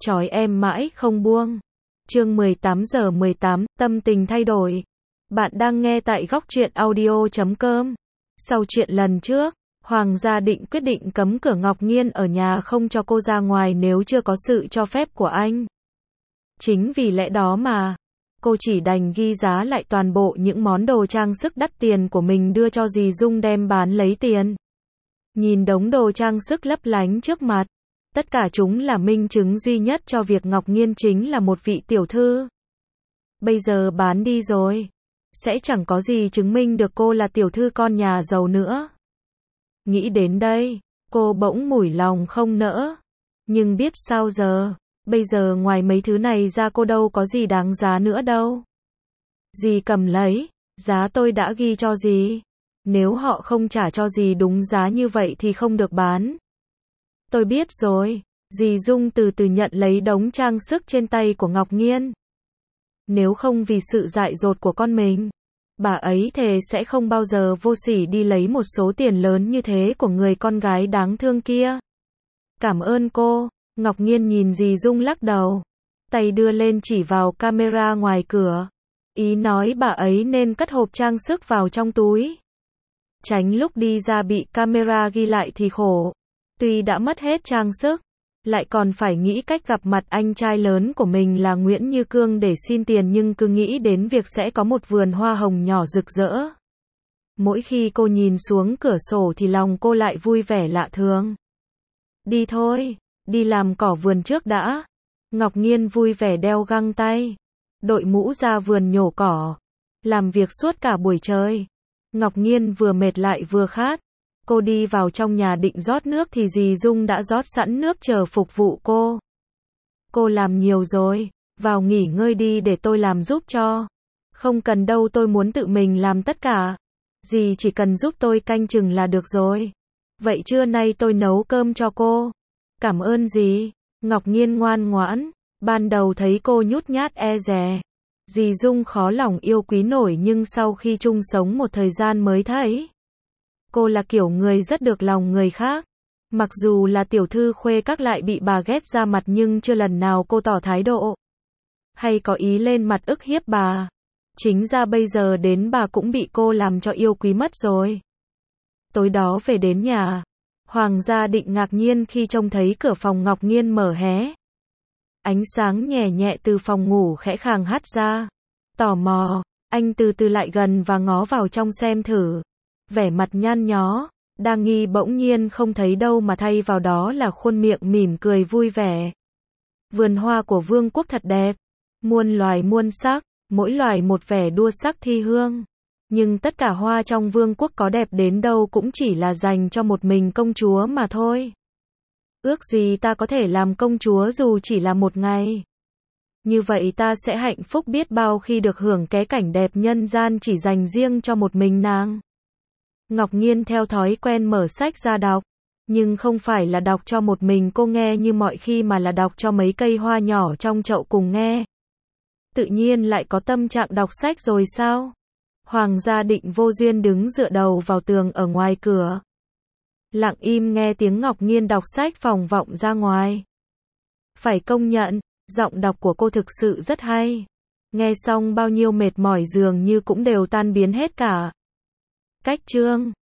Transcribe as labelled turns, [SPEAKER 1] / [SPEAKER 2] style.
[SPEAKER 1] trói em mãi không buông. Chương 18:18, tâm tình thay đổi. Bạn đang nghe tại góc truyện audio.com. Sau chuyện lần trước, Hoàng gia định quyết định cấm cửa Ngọc Nhiên ở nhà không cho cô ra ngoài nếu chưa có sự cho phép của anh. Chính vì lẽ đó mà, cô chỉ đành ghi giá lại toàn bộ những món đồ trang sức đắt tiền của mình đưa cho dì Dung đem bán lấy tiền. Nhìn đống đồ trang sức lấp lánh trước mặt, tất cả chúng là minh chứng duy nhất cho việc Ngọc Nhiên chính là một vị tiểu thư. Bây giờ bán đi rồi, sẽ chẳng có gì chứng minh được cô là tiểu thư con nhà giàu nữa. Nghĩ đến đây, cô bỗng mủi lòng không nỡ. Nhưng biết sao giờ, bây giờ ngoài mấy thứ này ra cô đâu có gì đáng giá nữa đâu. Dì cầm lấy, giá tôi đã ghi cho dì. Nếu họ không trả cho dì đúng giá như vậy thì không được bán. Tôi biết rồi, dì Dung từ từ nhận lấy đống trang sức trên tay của Ngọc Nhiên. Nếu không vì sự dại dột của con mình, bà ấy thề sẽ không bao giờ vô sỉ đi lấy một số tiền lớn như thế của người con gái đáng thương kia. Cảm ơn cô. Ngọc Nhiên nhìn dì Dung lắc đầu, tay đưa lên chỉ vào camera ngoài cửa, ý nói bà ấy nên cất hộp trang sức vào trong túi, tránh lúc đi ra bị camera ghi lại thì khổ. Tuy đã mất hết trang sức, lại còn phải nghĩ cách gặp mặt anh trai lớn của mình là Nguyễn Như Cương để xin tiền, nhưng cứ nghĩ đến việc sẽ có một vườn hoa hồng nhỏ rực rỡ. Mỗi khi cô nhìn xuống cửa sổ thì lòng cô lại vui vẻ lạ thường. Đi thôi, đi làm cỏ vườn trước đã. Ngọc Nhiên vui vẻ đeo găng tay, đội mũ ra vườn nhổ cỏ, làm việc suốt cả buổi trời. Ngọc Nhiên vừa mệt lại vừa khát. Cô đi vào trong nhà định rót nước thì dì Dung đã rót sẵn nước chờ phục vụ cô. Cô làm nhiều rồi, vào nghỉ ngơi đi để tôi làm giúp cho. Không cần đâu, tôi muốn tự mình làm tất cả. Dì chỉ cần giúp tôi canh chừng là được rồi. Vậy trưa nay tôi nấu cơm cho cô. Cảm ơn dì. Ngọc Nhiên ngoan ngoãn. Ban đầu thấy cô nhút nhát e dè, dì Dung khó lòng yêu quý nổi, nhưng sau khi chung sống một thời gian mới thấy cô là kiểu người rất được lòng người khác. Mặc dù là tiểu thư khuê các lại bị bà ghét ra mặt, nhưng chưa lần nào cô tỏ thái độ hay có ý lên mặt ức hiếp bà. Chính ra bây giờ đến bà cũng bị cô làm cho yêu quý mất rồi. Tối đó về đến nhà, Hoàng gia định ngạc nhiên khi trông thấy cửa phòng Ngọc Nhiên mở hé. Ánh sáng nhẹ nhẹ từ phòng ngủ khẽ khàng hắt ra. Tò mò, anh từ từ lại gần và ngó vào trong xem thử. Vẻ mặt nhăn nhó, đang nghi bỗng nhiên không thấy đâu mà thay vào đó là khuôn miệng mỉm cười vui vẻ. Vườn hoa của vương quốc thật đẹp, muôn loài muôn sắc, mỗi loài một vẻ đua sắc thi hương. Nhưng tất cả hoa trong vương quốc có đẹp đến đâu cũng chỉ là dành cho một mình công chúa mà thôi. Ước gì ta có thể làm công chúa dù chỉ là một ngày. Như vậy ta sẽ hạnh phúc biết bao khi được hưởng cái cảnh đẹp nhân gian chỉ dành riêng cho một mình nàng. Ngọc Nhiên theo thói quen mở sách ra đọc, nhưng không phải là đọc cho một mình cô nghe như mọi khi mà là đọc cho mấy cây hoa nhỏ trong chậu cùng nghe. Tự nhiên lại có tâm trạng đọc sách rồi sao? Hoàng gia định vô duyên đứng dựa đầu vào tường ở ngoài cửa, lặng im nghe tiếng Ngọc Nhiên đọc sách vọng vọng ra ngoài. Phải công nhận, giọng đọc của cô thực sự rất hay. Nghe xong bao nhiêu mệt mỏi dường như cũng đều tan biến hết cả. Cách chương